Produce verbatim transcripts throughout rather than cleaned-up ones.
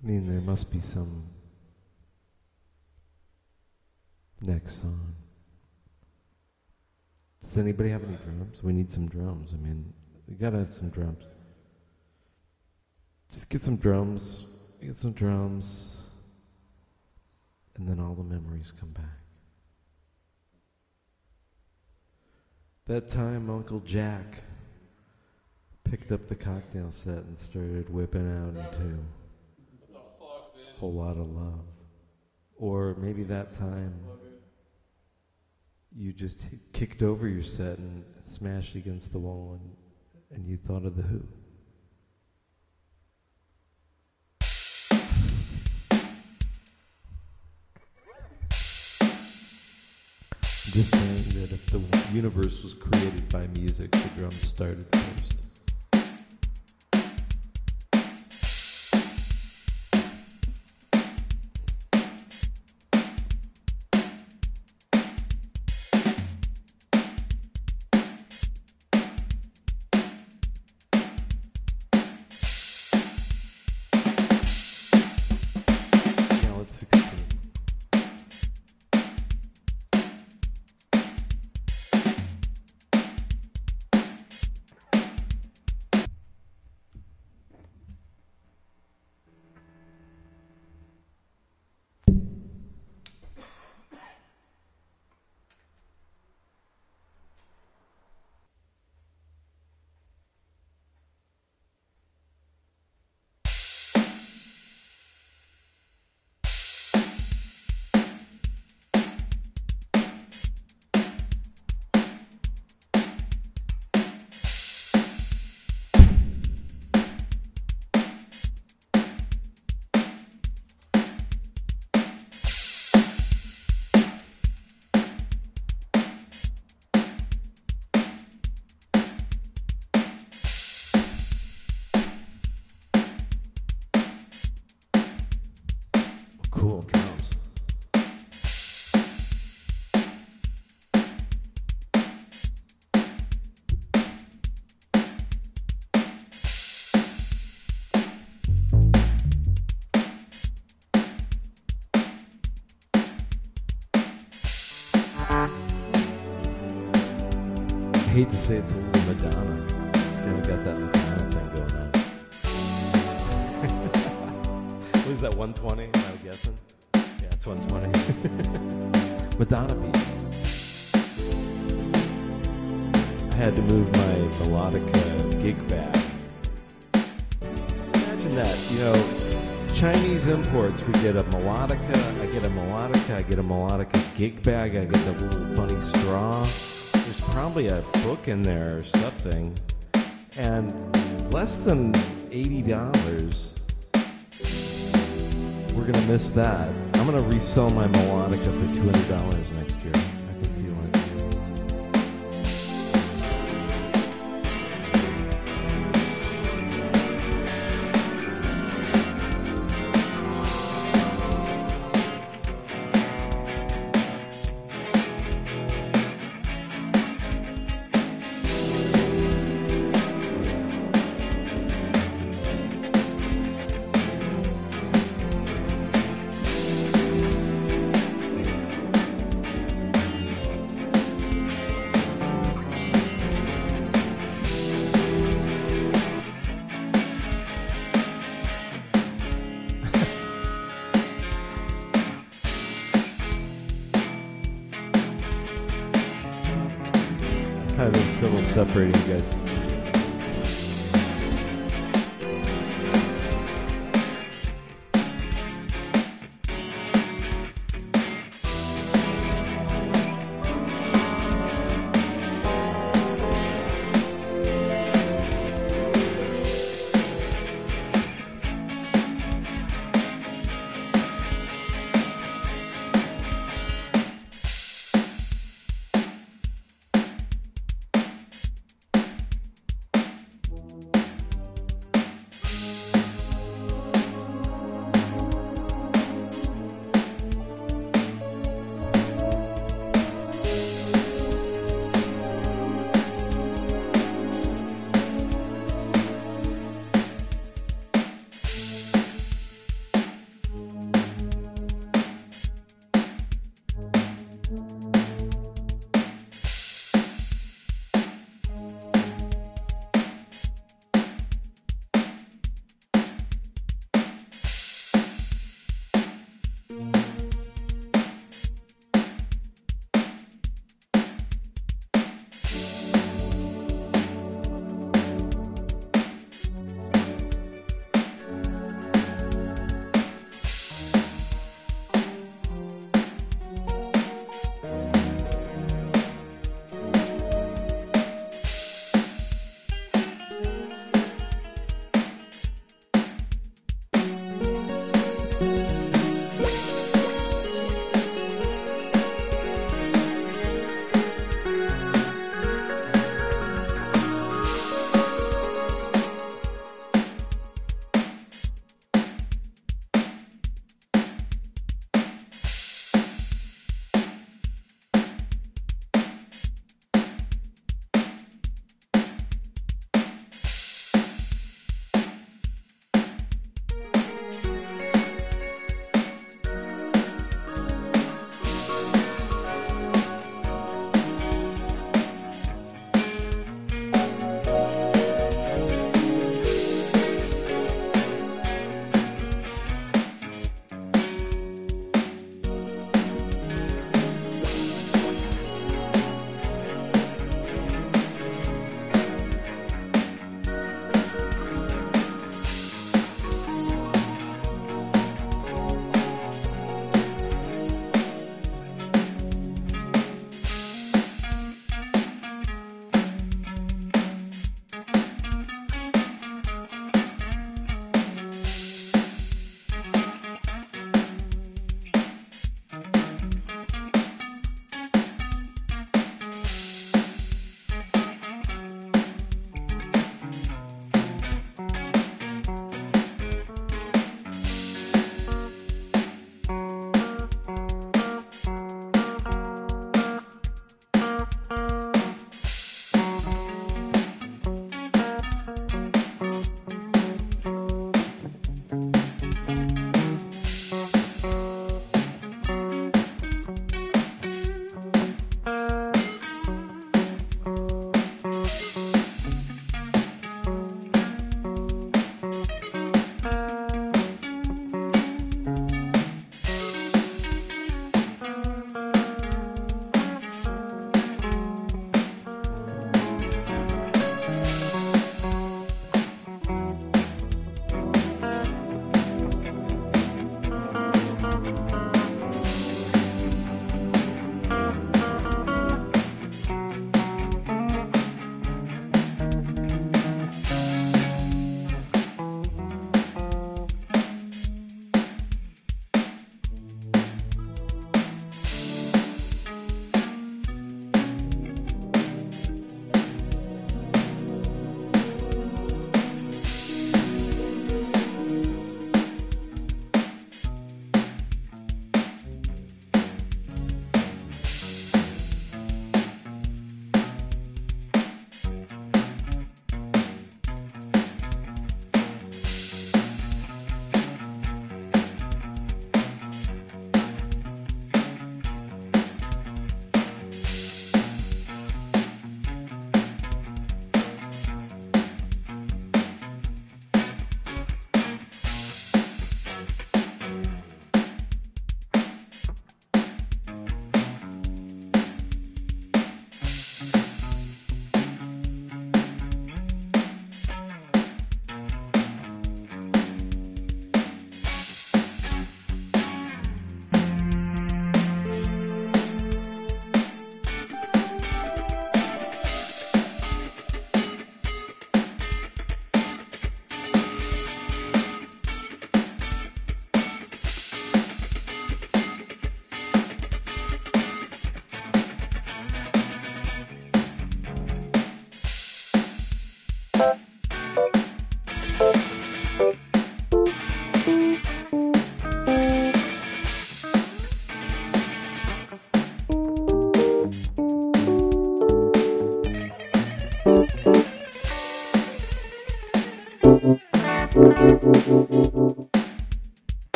I mean, there must be some next song. Does anybody have any drums? We need some drums. I mean, we gotta have some drums. Just get some drums, get some drums, and then all the memories come back. That time Uncle Jack picked up the cocktail set and started whipping out into a whole lot of love. Or maybe that time you just kicked over your set and smashed against the wall and, and you thought of The Who. I'm just saying that if the universe was created by music, the drums started first. Cool drums. I hate to say it's a little Madonna. It's kind of got that Madonna thing going on. What is that, one twenty? Am I guessing? Yeah, it's one twenty. Madonna beat. I had to move my melodica gig bag. Imagine that, you know, Chinese imports, we get a melodica, I get a melodica, I get a melodica gig bag, I get the little funny straw. There's probably a book in there or something. And less than eighty dollars. We're going to miss that. I'm going to resell my melodica for two hundred dollars next year. I can feel it. Having trouble separating you guys.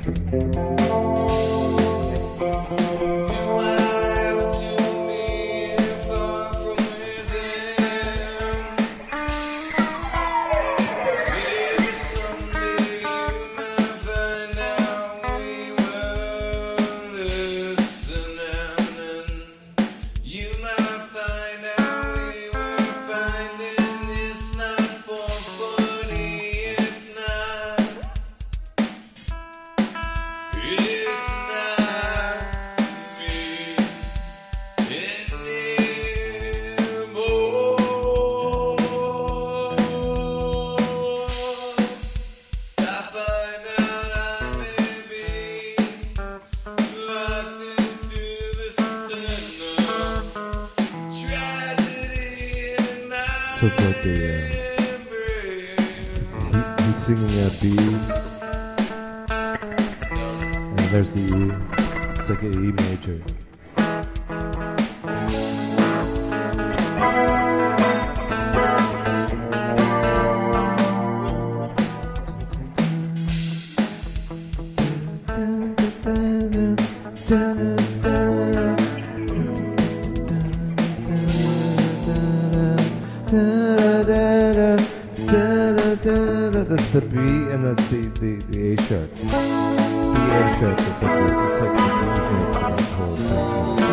So it's like a, uh, he, he's singing a B, and there's the E. It's like an E major. That's the B, and that's the, the, the A sharp. The A sharp, it's like the, it's like the B's note for that whole thing.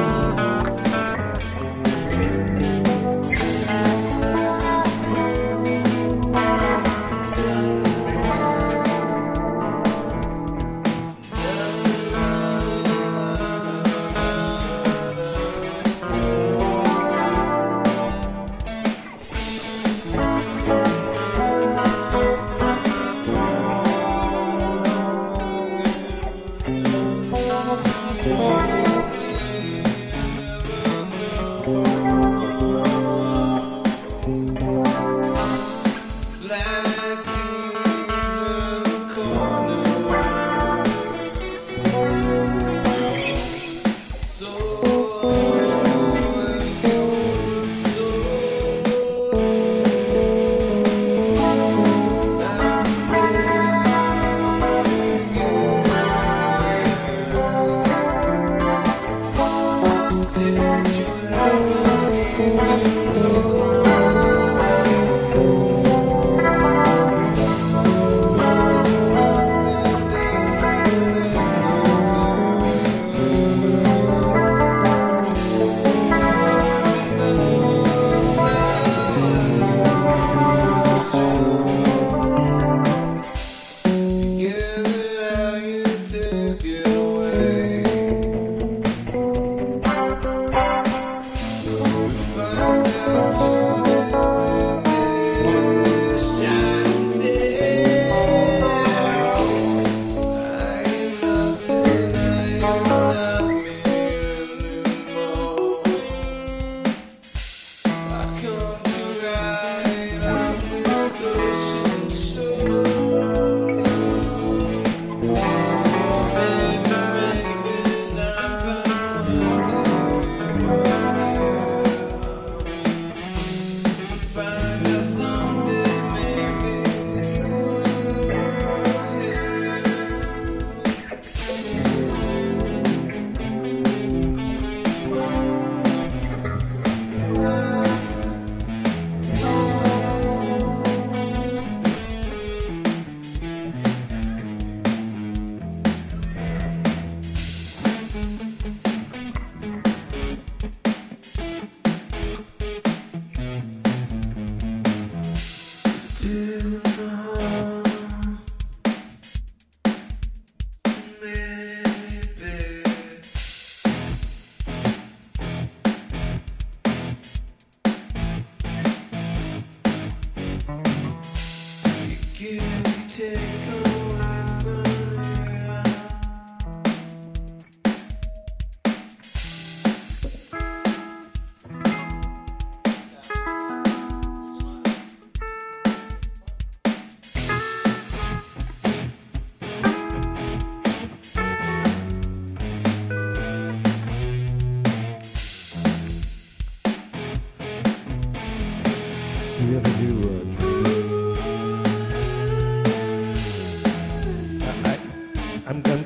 Do we ever do uh, I, I, I'm, I'm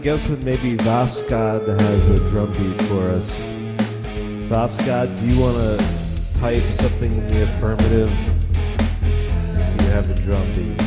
guess that maybe Vaskad has a drum beat for us. Vaskad, do you want to type something in the affirmative if you have a drum beat?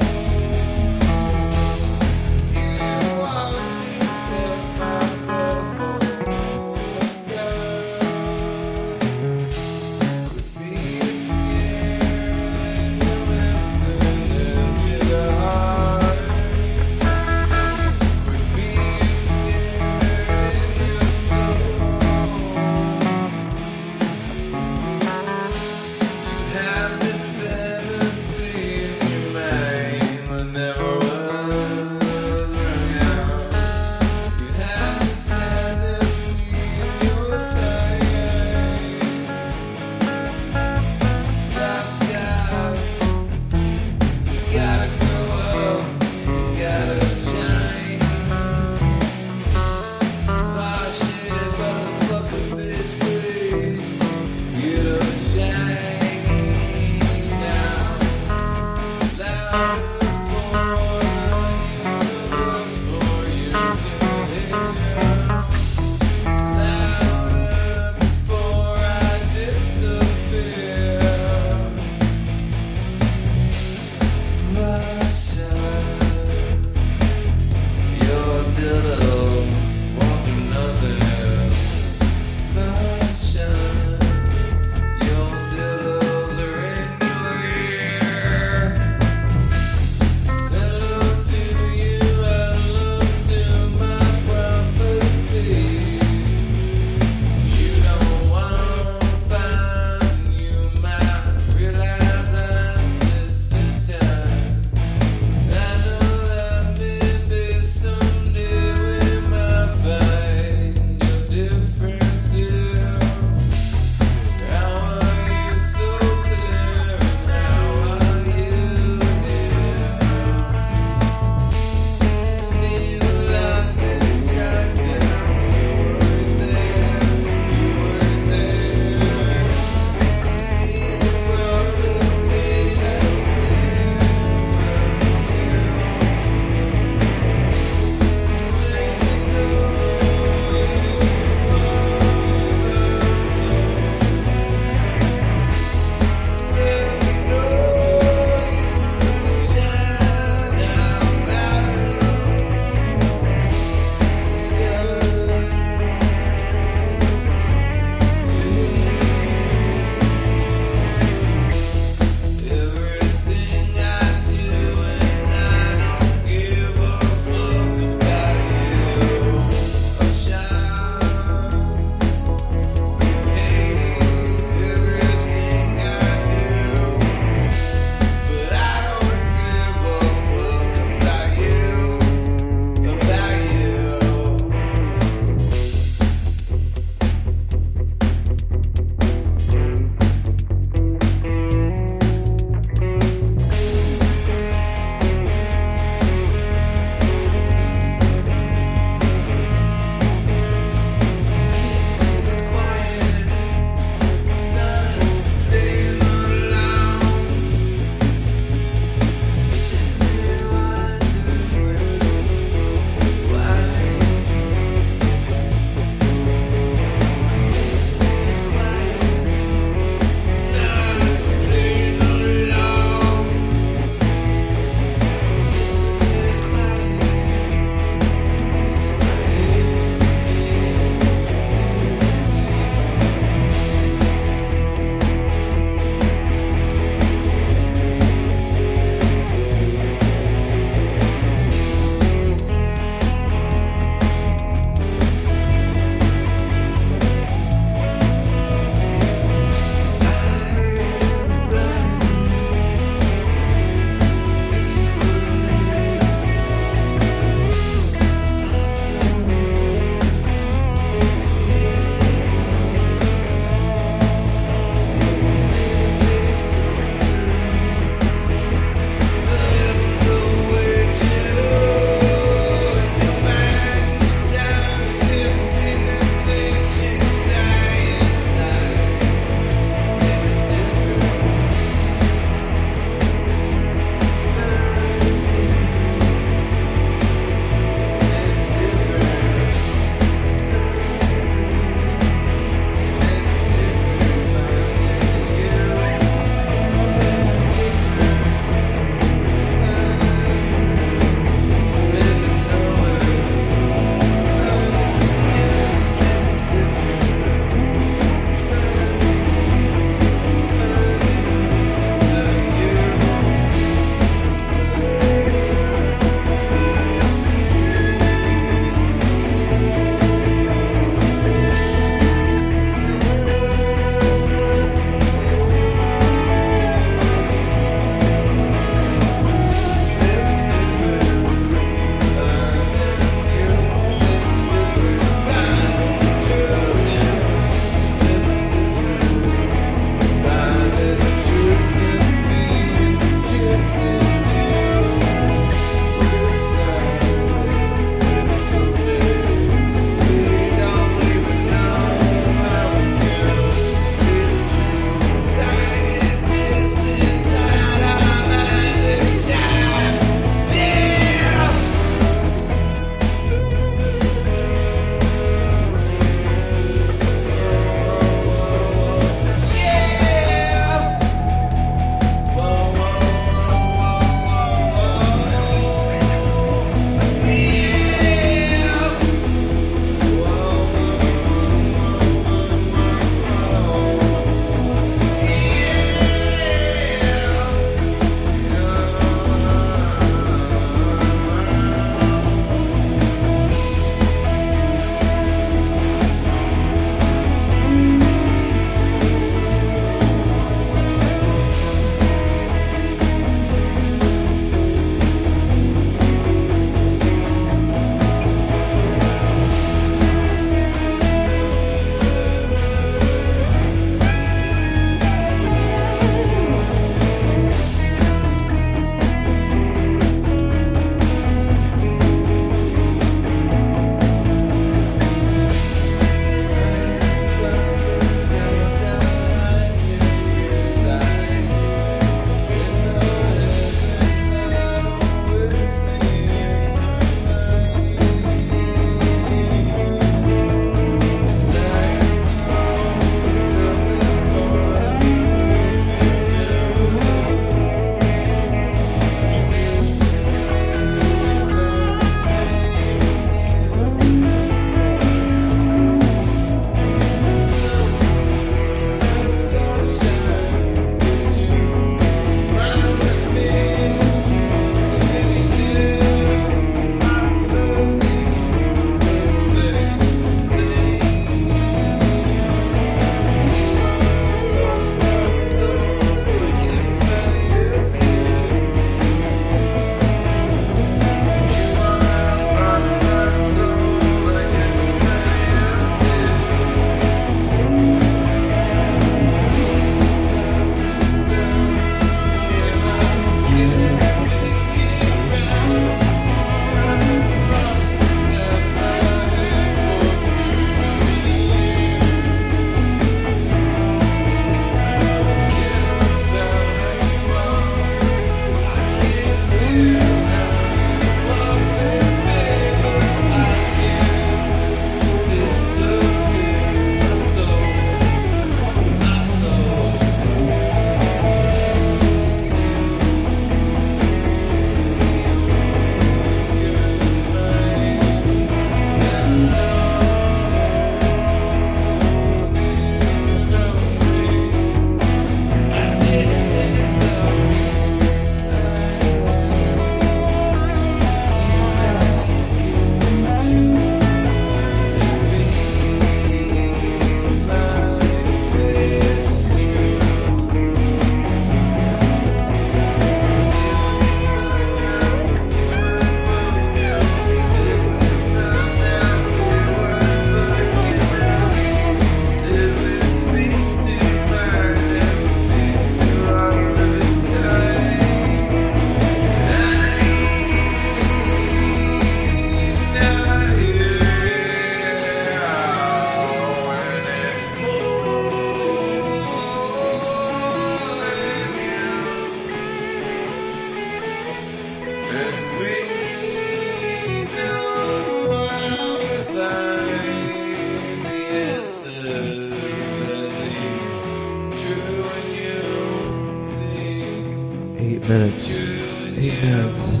minutes. Eight minutes.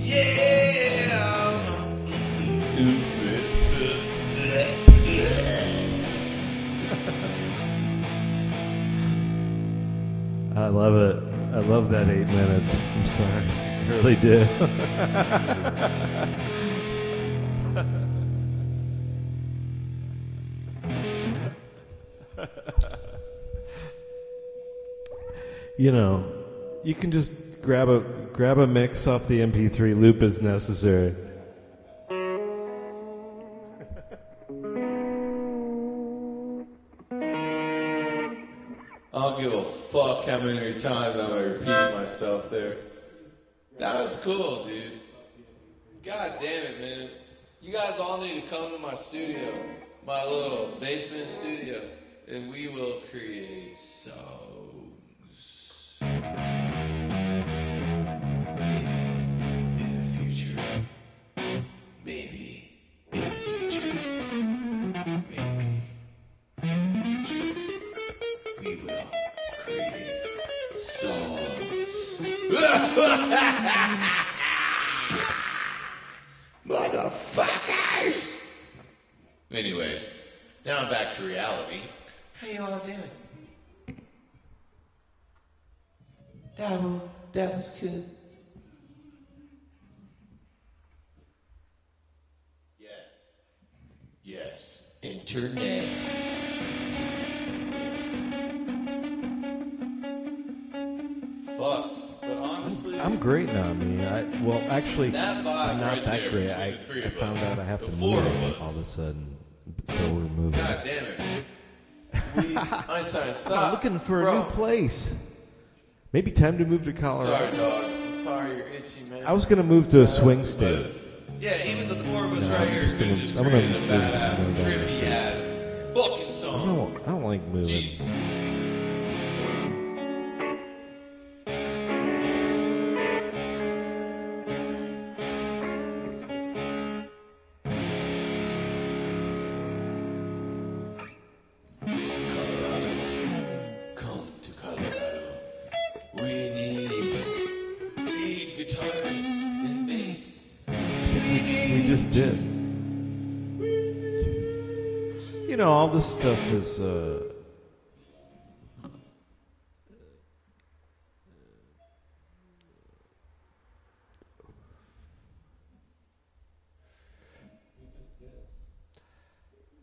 I love it. I love that eight minutes. I'm sorry. I really do. You know, you can just grab a grab a mix off the M P three, loop as necessary. I don't give a fuck how many times I repeated myself there. That was cool, dude. God damn it, man. You guys all need to come to my studio, my little basement studio, and we will create songs. Maybe in the future. Maybe in the future. Maybe in the future. We will create songs. Motherfuckers! Anyways, now I'm back to reality. How you all doing? That was, that was good. Yes. Yes. Internet. Fuck. But honestly, I'm great now. I mean, I well, actually, that vibe I'm not right that there great. between I, the three I of found us, out I have the to four move of us. all of a sudden, so we're moving. God damn it. We, Einstein, stop. I'm looking for Bro. a new place. Maybe time to move to Colorado. Sorry, dog. I'm sorry you're itchy, man. I was gonna move to a swing state. But, yeah, even the four of us No, right I'm here just could have gonna- just I'm gonna created a move badass, somewhere else. trippy ass fucking I song. don't, I don't like moving. Jeez. Colorado, come to Colorado. We need lead guitars and bass. We just did. You know, all this stuff is uh,